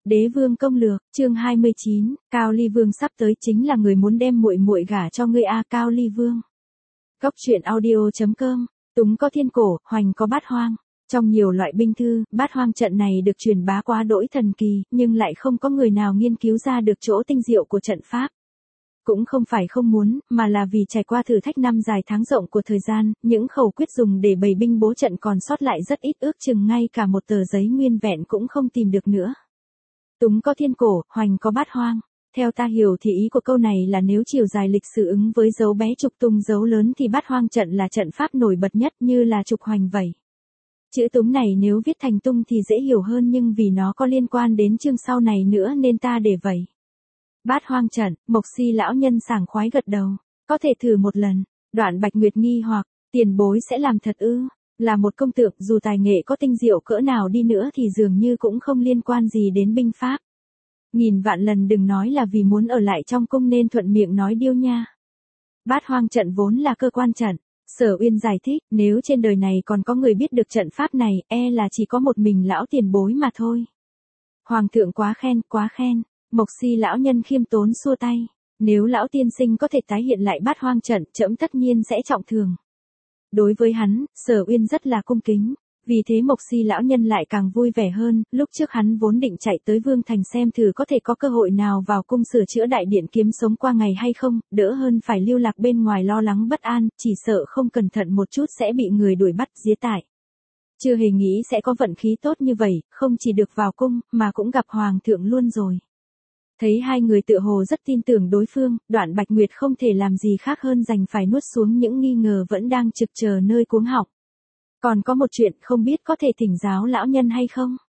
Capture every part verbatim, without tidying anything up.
Đế vương công lược, chương hai mươi chín, Cao Ly Vương sắp tới chính là người muốn đem muội muội gả cho ngươi a Cao Ly Vương. Góc truyện audio chấm com, Túng có thiên cổ, Hoành có bát hoang. Trong nhiều loại binh thư, bát hoang trận này được truyền bá quá đỗi thần kỳ, nhưng lại không có người nào nghiên cứu ra được chỗ tinh diệu của trận pháp. Cũng không phải không muốn, mà là vì trải qua thử thách năm dài tháng rộng của thời gian, những khẩu quyết dùng để bày binh bố trận còn sót lại rất ít, ước chừng ngay cả một tờ giấy nguyên vẹn cũng không tìm được nữa. Túng có thiên cổ, Hoành có bát hoang. Theo ta hiểu thì ý của câu này là nếu chiều dài lịch sử ứng với dấu bé trục tung dấu lớn thì bát hoang trận là trận pháp nổi bật nhất, như là trục hoành vậy. Chữ Túng này nếu viết thành tung thì dễ hiểu hơn, nhưng vì nó có liên quan đến chương sau này nữa nên ta để vậy. Bát hoang trận, Mộc Si lão nhân sảng khoái gật đầu. Có thể thử một lần. Đoạn Bạch Nguyệt nghi hoặc, tiền bối sẽ làm thật ư? Là một công tượng, dù tài nghệ có tinh diệu cỡ nào đi nữa thì dường như cũng không liên quan gì đến binh pháp. Nghìn vạn lần đừng nói là vì muốn ở lại trong cung nên thuận miệng nói điêu nha. Bát hoang trận vốn là cơ quan trận. Sở Uyên giải thích, nếu trên đời này còn có người biết được trận pháp này, e là chỉ có một mình lão tiền bối mà thôi. Hoàng thượng quá khen, quá khen. Mộc Si lão nhân khiêm tốn xua tay. Nếu lão tiên sinh có thể tái hiện lại bát hoang trận, trẫm tất nhiên sẽ trọng thưởng. Đối với hắn, Sở Uyên rất là cung kính. Vì thế Mộc Si lão nhân lại càng vui vẻ hơn. Lúc trước hắn vốn định chạy tới Vương Thành xem thử có thể có cơ hội nào vào cung sửa chữa đại điện kiếm sống qua ngày hay không, đỡ hơn phải lưu lạc bên ngoài lo lắng bất an, chỉ sợ không cẩn thận một chút sẽ bị người đuổi bắt giết tại. Chưa hề nghĩ sẽ có vận khí tốt như vậy, không chỉ được vào cung, mà cũng gặp Hoàng thượng luôn rồi. Thấy hai người tựa hồ rất tin tưởng đối phương, Đoạn Bạch Nguyệt không thể làm gì khác hơn đành phải nuốt xuống những nghi ngờ vẫn đang trực chờ nơi cuống họng. Còn có một chuyện không biết có thể thỉnh giáo lão nhân hay không?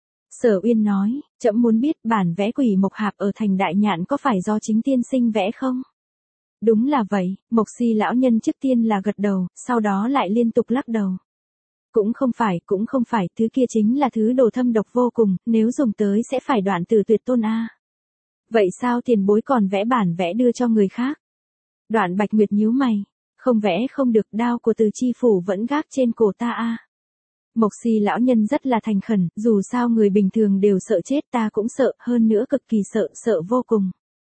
Sở Uyên nói, trẫm muốn biết bản vẽ Quỷ Mộc Hạp ở thành Đại Nhạn có phải do chính tiên sinh vẽ không? Đúng là vậy, Mộc Si lão nhân trước tiên là gật đầu, sau đó lại liên tục lắc đầu. Cũng không phải, cũng không phải, thứ kia chính là thứ đồ thâm độc vô cùng, nếu dùng tới sẽ phải đoạn tử tuyệt tôn a. Vậy sao tiền bối còn vẽ bản vẽ đưa cho người khác? Đoạn Bạch Nguyệt nhíu mày. Không vẽ không được, đao của Từ chi phủ vẫn gác trên cổ ta a. Mộc Si lão nhân rất là thành khẩn, dù sao người bình thường đều sợ chết, ta cũng sợ, hơn nữa cực kỳ sợ, sợ vô cùng.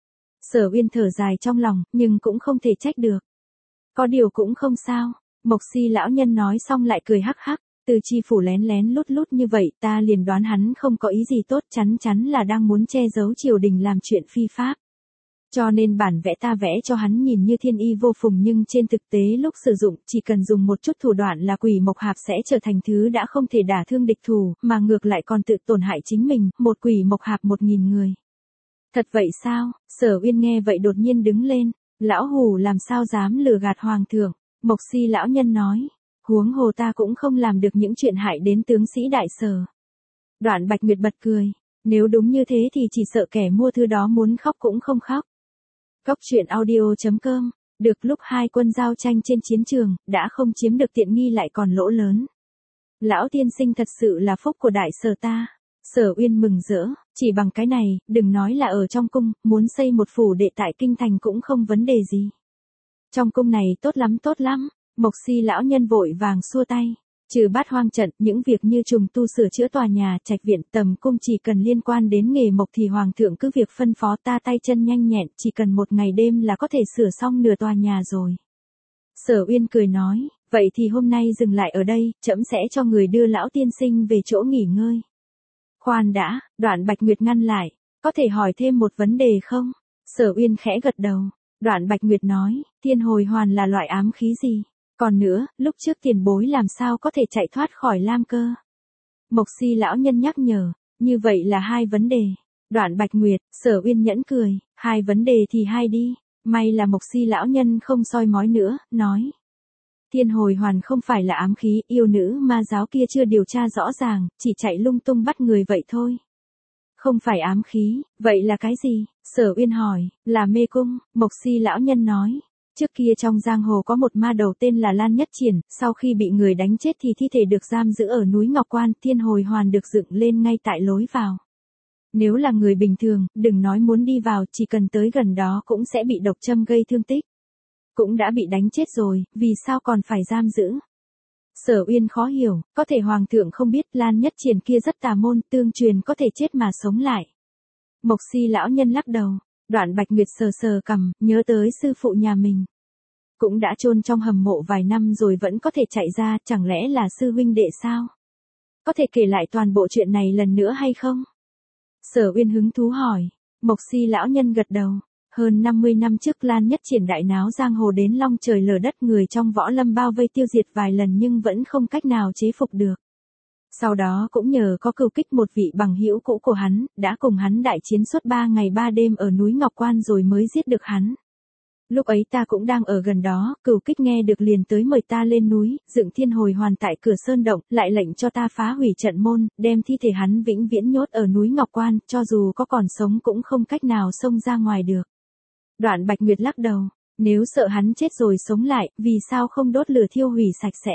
Sở Uyên thở dài trong lòng, nhưng cũng không thể trách được. Có điều cũng không sao. Mộc Si lão nhân nói xong lại cười hắc hắc. Từ chi phủ lén lén lút lút như vậy, ta liền đoán hắn không có ý gì tốt, chắn chắn là đang muốn che giấu triều đình làm chuyện phi pháp. Cho nên bản vẽ ta vẽ cho hắn nhìn như thiên y vô phùng, nhưng trên thực tế lúc sử dụng chỉ cần dùng một chút thủ đoạn là Quỷ Mộc Hạp sẽ trở thành thứ đã không thể đả thương địch thủ, mà ngược lại còn tự tổn hại chính mình, một Quỷ Mộc Hạp một nghìn người. Thật vậy sao? Sở Uyên nghe vậy đột nhiên đứng lên. Lão hù làm sao dám lừa gạt hoàng thượng? Mộc Si lão nhân nói. Huống hồ ta cũng không làm được những chuyện hại đến tướng sĩ đại Sở. Đoạn Bạch Nguyệt bật cười. Nếu đúng như thế thì chỉ sợ kẻ mua thư đó muốn khóc cũng không khóc. Góc truyện audio chấm com, được lúc hai quân giao tranh trên chiến trường, đã không chiếm được tiện nghi lại còn lỗ lớn. Lão tiên sinh thật sự là phúc của đại Sở ta. Sở Uyên mừng rỡ, chỉ bằng cái này, đừng nói là ở trong cung, muốn xây một phủ đệ tại kinh thành cũng không vấn đề gì. Trong cung này tốt lắm tốt lắm, Mộc Si lão nhân vội vàng xua tay. Trừ bát hoang trận, những việc như trùng tu sửa chữa tòa nhà, trạch viện, tầm cung chỉ cần liên quan đến nghề mộc thì hoàng thượng cứ việc phân phó, ta tay chân nhanh nhẹn, chỉ cần một ngày đêm là có thể sửa xong nửa tòa nhà rồi. Sở Uyên cười nói, vậy thì hôm nay dừng lại ở đây, trẫm sẽ cho người đưa lão tiên sinh về chỗ nghỉ ngơi. Khoan đã, Đoạn Bạch Nguyệt ngăn lại, có thể hỏi thêm một vấn đề không? Sở Uyên khẽ gật đầu. Đoạn Bạch Nguyệt nói, thiên hồi hoàn là loại ám khí gì? Còn nữa, lúc trước tiền bối làm sao có thể chạy thoát khỏi Lam Cơ? Mộc Si lão nhân nhắc nhở, như vậy là hai vấn đề. Đoạn Bạch Nguyệt, Sở Uyên nhẫn cười, hai vấn đề thì hai đi. May là Mộc Si lão nhân không soi mói nữa, nói. Thiên hồi hoàn không phải là ám khí, yêu nữ ma giáo kia chưa điều tra rõ ràng, chỉ chạy lung tung bắt người vậy thôi. Không phải ám khí, vậy là cái gì? Sở Uyên hỏi, là mê cung, Mộc Si lão nhân nói. Trước kia trong giang hồ có một ma đầu tên là Lan Nhất Triển, sau khi bị người đánh chết thì thi thể được giam giữ ở núi Ngọc Quan, thiên hồi hoàn được dựng lên ngay tại lối vào. Nếu là người bình thường, đừng nói muốn đi vào, chỉ cần tới gần đó cũng sẽ bị độc châm gây thương tích. Cũng đã bị đánh chết rồi, vì sao còn phải giam giữ? Sở Uyên khó hiểu, có thể hoàng thượng không biết Lan Nhất Triển kia rất tà môn, tương truyền có thể chết mà sống lại. Mộc Si lão nhân lắc đầu. Đoạn Bạch Nguyệt sờ sờ cằm, nhớ tới sư phụ nhà mình. Cũng đã chôn trong hầm mộ vài năm rồi vẫn có thể chạy ra, chẳng lẽ là sư huynh đệ sao? Có thể kể lại toàn bộ chuyện này lần nữa hay không? Sở Uyên hứng thú hỏi. Mộc Si lão nhân gật đầu. Hơn năm mươi năm trước Lan Nhất Triển đại náo giang hồ đến long trời lở đất, người trong võ lâm bao vây tiêu diệt vài lần nhưng vẫn không cách nào chế phục được. Sau đó cũng nhờ có Cửu Kích, một vị bằng hữu cũ của hắn, đã cùng hắn đại chiến suốt ba ngày ba đêm ở núi Ngọc Quan rồi mới giết được hắn. Lúc ấy ta cũng đang ở gần đó, Cửu Kích nghe được liền tới mời ta lên núi, dựng thiên hồi hoàn tại cửa sơn động, lại lệnh cho ta phá hủy trận môn, đem thi thể hắn vĩnh viễn nhốt ở núi Ngọc Quan, cho dù có còn sống cũng không cách nào xông ra ngoài được. Đoạn Bạch Nguyệt lắc đầu, nếu sợ hắn chết rồi sống lại, vì sao không đốt lửa thiêu hủy sạch sẽ?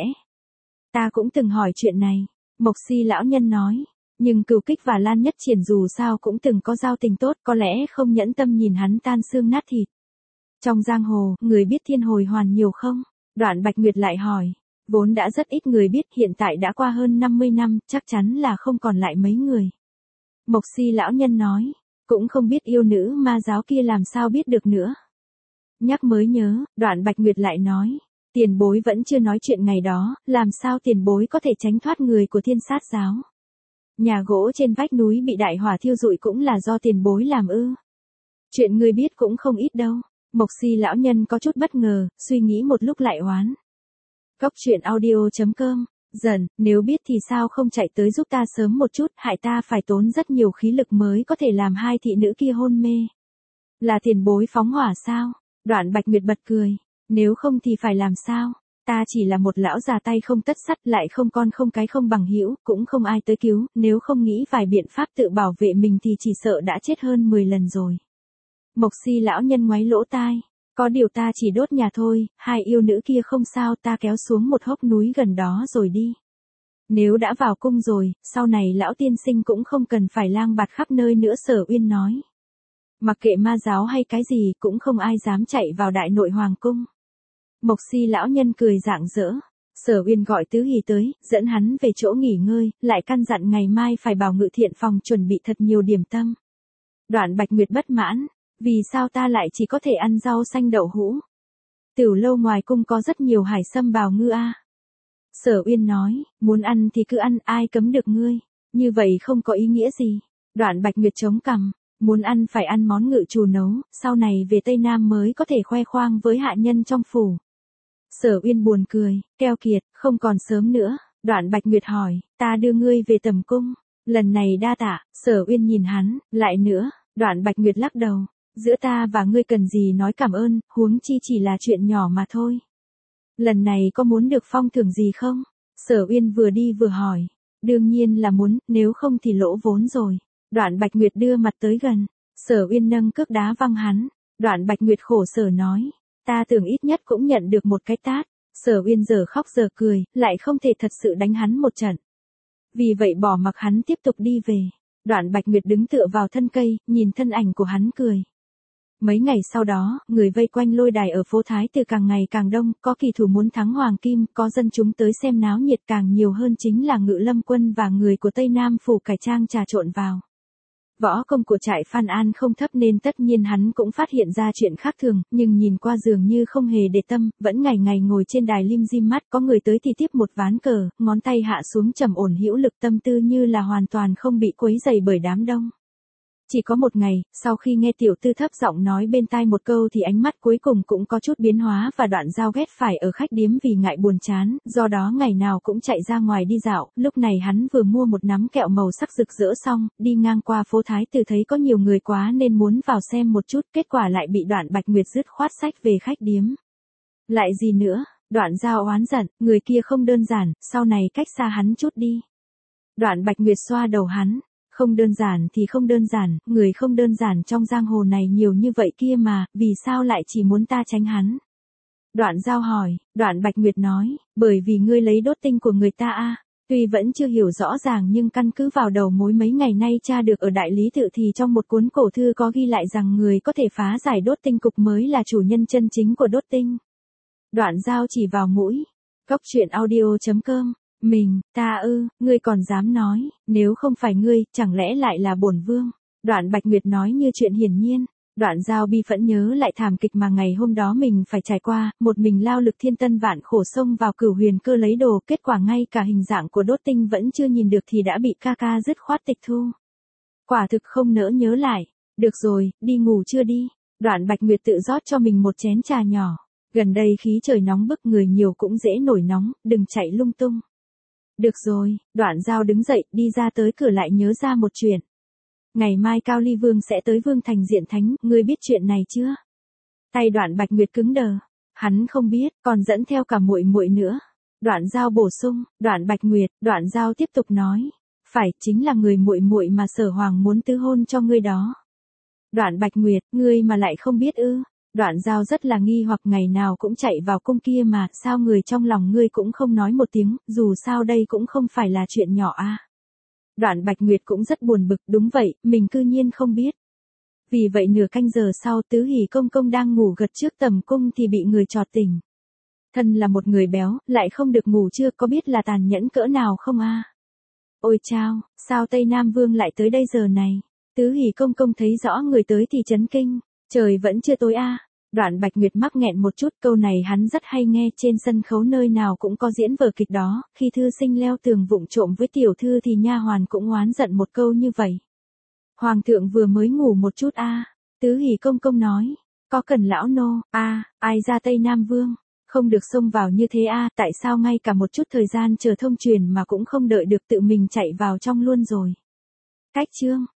Ta cũng từng hỏi chuyện này, Mộc Si lão nhân nói, nhưng Cửu Kích và Lan Nhất Triển dù sao cũng từng có giao tình tốt, có lẽ không nhẫn tâm nhìn hắn tan xương nát thịt. Trong giang hồ, người biết thiên hồi hoàn nhiều không? Đoạn Bạch Nguyệt lại hỏi, vốn đã rất ít người biết, hiện tại đã qua hơn năm mươi năm, chắc chắn là không còn lại mấy người. Mộc Si lão nhân nói, cũng không biết yêu nữ ma giáo kia làm sao biết được nữa. Nhắc mới nhớ, Đoạn Bạch Nguyệt lại nói, tiền bối vẫn chưa nói chuyện ngày đó, làm sao tiền bối có thể tránh thoát người của Thiên Sát giáo? Nhà gỗ trên vách núi bị đại hỏa thiêu rụi cũng là do tiền bối làm ư? Chuyện ngươi biết cũng không ít đâu. Mộc Si lão nhân có chút bất ngờ, suy nghĩ một lúc lại oán. Góc truyện audio chấm com, dần, nếu biết thì sao không chạy tới giúp ta sớm một chút, hại ta phải tốn rất nhiều khí lực mới có thể làm hai thị nữ kia hôn mê. Là tiền bối phóng hỏa sao? Đoạn Bạch Nguyệt bật cười, nếu không thì phải làm sao? Ta chỉ là một lão già tay không tất sắt, lại không con không cái không bằng hữu, cũng không ai tới cứu, nếu không nghĩ vài biện pháp tự bảo vệ mình thì chỉ sợ đã chết hơn mười lần rồi. Mộc Si lão nhân ngoáy lỗ tai, có điều ta chỉ đốt nhà thôi, hai yêu nữ kia không sao, ta kéo xuống một hốc núi gần đó rồi đi. Nếu đã vào cung rồi, sau này lão tiên sinh cũng không cần phải lang bạt khắp nơi nữa, Sở Uyên nói. Mặc kệ ma giáo hay cái gì, cũng không ai dám chạy vào đại nội hoàng cung. Mộc Si lão nhân cười rạng rỡ. Sở Uyên gọi Tứ Hỷ tới, dẫn hắn về chỗ nghỉ ngơi, lại căn dặn ngày mai phải bảo Ngự Thiện phòng chuẩn bị thật nhiều điểm tâm. Đoạn Bạch Nguyệt bất mãn, vì sao ta lại chỉ có thể ăn rau xanh đậu hũ? Tiểu lâu ngoài cung có rất nhiều hải sâm bào ngư a. Sở Uyên nói, muốn ăn thì cứ ăn, ai cấm được ngươi? Như vậy không có ý nghĩa gì. Đoạn Bạch Nguyệt chống cằm, muốn ăn phải ăn món ngự chủ nấu, sau này về Tây Nam mới có thể khoe khoang với hạ nhân trong phủ. Sở Uyên buồn cười, keo kiệt, không còn sớm nữa. Đoạn Bạch Nguyệt hỏi, ta đưa ngươi về tầm cung, lần này đa tạ. Sở Uyên nhìn hắn, lại nữa. Đoạn Bạch Nguyệt lắc đầu, giữa ta và ngươi cần gì nói cảm ơn, huống chi chỉ là chuyện nhỏ mà thôi. Lần này có muốn được phong thưởng gì không? Sở Uyên vừa đi vừa hỏi, đương nhiên là muốn, nếu không thì lỗ vốn rồi. Đoạn Bạch Nguyệt đưa mặt tới gần, Sở Uyên nâng cước đá văng hắn. Đoạn Bạch Nguyệt khổ sở nói, ta tưởng ít nhất cũng nhận được một cái tát. Sở Uyên giờ khóc giờ cười, lại không thể thật sự đánh hắn một trận. Vì vậy bỏ mặc hắn tiếp tục đi về. Đoạn Bạch Nguyệt đứng tựa vào thân cây, nhìn thân ảnh của hắn cười. Mấy ngày sau đó, người vây quanh lôi đài ở phố Thái Từ càng ngày càng đông, có kỳ thủ muốn thắng hoàng kim, có dân chúng tới xem náo nhiệt, càng nhiều hơn chính là Ngự Lâm quân và người của Tây Nam phủ cải trang trà trộn vào. Võ công của trại Phan An không thấp nên tất nhiên hắn cũng phát hiện ra chuyện khác thường, nhưng nhìn qua dường như không hề để tâm, vẫn ngày ngày ngồi trên đài lim dim mắt, có người tới thì tiếp một ván cờ, ngón tay hạ xuống trầm ổn hữu lực, tâm tư như là hoàn toàn không bị quấy rầy bởi đám đông. Chỉ có một ngày, sau khi nghe tiểu tư thấp giọng nói bên tai một câu thì ánh mắt cuối cùng cũng có chút biến hóa, và Đoạn Giao ghét phải ở khách điếm vì ngại buồn chán, do đó ngày nào cũng chạy ra ngoài đi dạo. Lúc này hắn vừa mua một nắm kẹo màu sắc rực rỡ xong, đi ngang qua phố Thái Từ thấy có nhiều người quá nên muốn vào xem một chút, kết quả lại bị Đoạn Bạch Nguyệt dứt khoát xách về khách điếm. Lại gì nữa? Đoạn Giao oán giận, người kia không đơn giản, sau này cách xa hắn chút đi. Đoạn Bạch Nguyệt xoa đầu hắn. Không đơn giản thì không đơn giản, người không đơn giản trong giang hồ này nhiều như vậy kia mà, vì sao lại chỉ muốn ta tránh hắn? Đoạn Giao hỏi, Đoạn Bạch Nguyệt nói, bởi vì ngươi lấy đốt tinh của người ta a. Tuy vẫn chưa hiểu rõ ràng nhưng căn cứ vào đầu mối mấy ngày nay tra được ở Đại Lý Tự thì trong một cuốn cổ thư có ghi lại rằng người có thể phá giải đốt tinh cục mới là chủ nhân chân chính của đốt tinh. Đoạn Giao chỉ vào mũi. Góc truyện audio chấm com. Mình, ta ư, ngươi còn dám nói, nếu không phải ngươi, chẳng lẽ lại là bổn vương? Đoạn Bạch Nguyệt nói như chuyện hiển nhiên. Đoạn Giao bi phẫn nhớ lại thảm kịch mà ngày hôm đó mình phải trải qua, một mình lao lực thiên tân vạn khổ xông vào Cửu Huyền Cơ lấy đồ, kết quả ngay cả hình dạng của Đốt Tinh vẫn chưa nhìn được thì đã bị ca ca dứt khoát tịch thu. Quả thực không nỡ nhớ lại. Được rồi, đi ngủ chưa đi. Đoạn Bạch Nguyệt tự rót cho mình một chén trà nhỏ. Gần đây khí trời nóng bức, người nhiều cũng dễ nổi nóng, đừng chạy lung tung. Được rồi, Đoạn Giao đứng dậy, đi ra tới cửa lại nhớ ra một chuyện. Ngày mai Cao Ly Vương sẽ tới Vương Thành diện thánh, ngươi biết chuyện này chưa? Tay Đoạn Bạch Nguyệt cứng đờ. Hắn không biết, còn dẫn theo cả muội muội nữa. Đoạn Giao bổ sung, Đoạn Bạch Nguyệt, Đoạn Giao tiếp tục nói, phải, chính là người muội muội mà Sở Hoàng muốn tứ hôn cho ngươi đó. Đoạn Bạch Nguyệt, ngươi mà lại không biết ư? Đoạn Giao rất là nghi hoặc, ngày nào cũng chạy vào cung kia mà, sao người trong lòng ngươi cũng không nói một tiếng, dù sao đây cũng không phải là chuyện nhỏ a. À. Đoạn Bạch Nguyệt cũng rất buồn bực, đúng vậy, mình cư nhiên không biết. Vì vậy nửa canh giờ sau, Tứ Hỷ công công đang ngủ gật trước tầm cung thì bị người chọt tỉnh. Thân là một người béo, lại không được ngủ trưa, có biết là tàn nhẫn cỡ nào không a? À? Ôi chao, sao Tây Nam Vương lại tới đây giờ này? Tứ Hỷ công công thấy rõ người tới thì chấn kinh, trời vẫn chưa tối a. À? Đoạn Bạch Nguyệt mắc nghẹn một chút, câu này hắn rất hay nghe, trên sân khấu nơi nào cũng có diễn vở kịch đó, khi thư sinh leo tường vụng trộm với tiểu thư thì nha hoàn cũng oán giận một câu như vậy. Hoàng thượng vừa mới ngủ một chút a. À? Tứ Hỷ công công nói, có cần lão nô, a, à, ai ra Tây Nam Vương, không được xông vào như thế a, à? Tại sao ngay cả một chút thời gian chờ thông truyền mà cũng không đợi được, tự mình chạy vào trong luôn rồi. Cách chương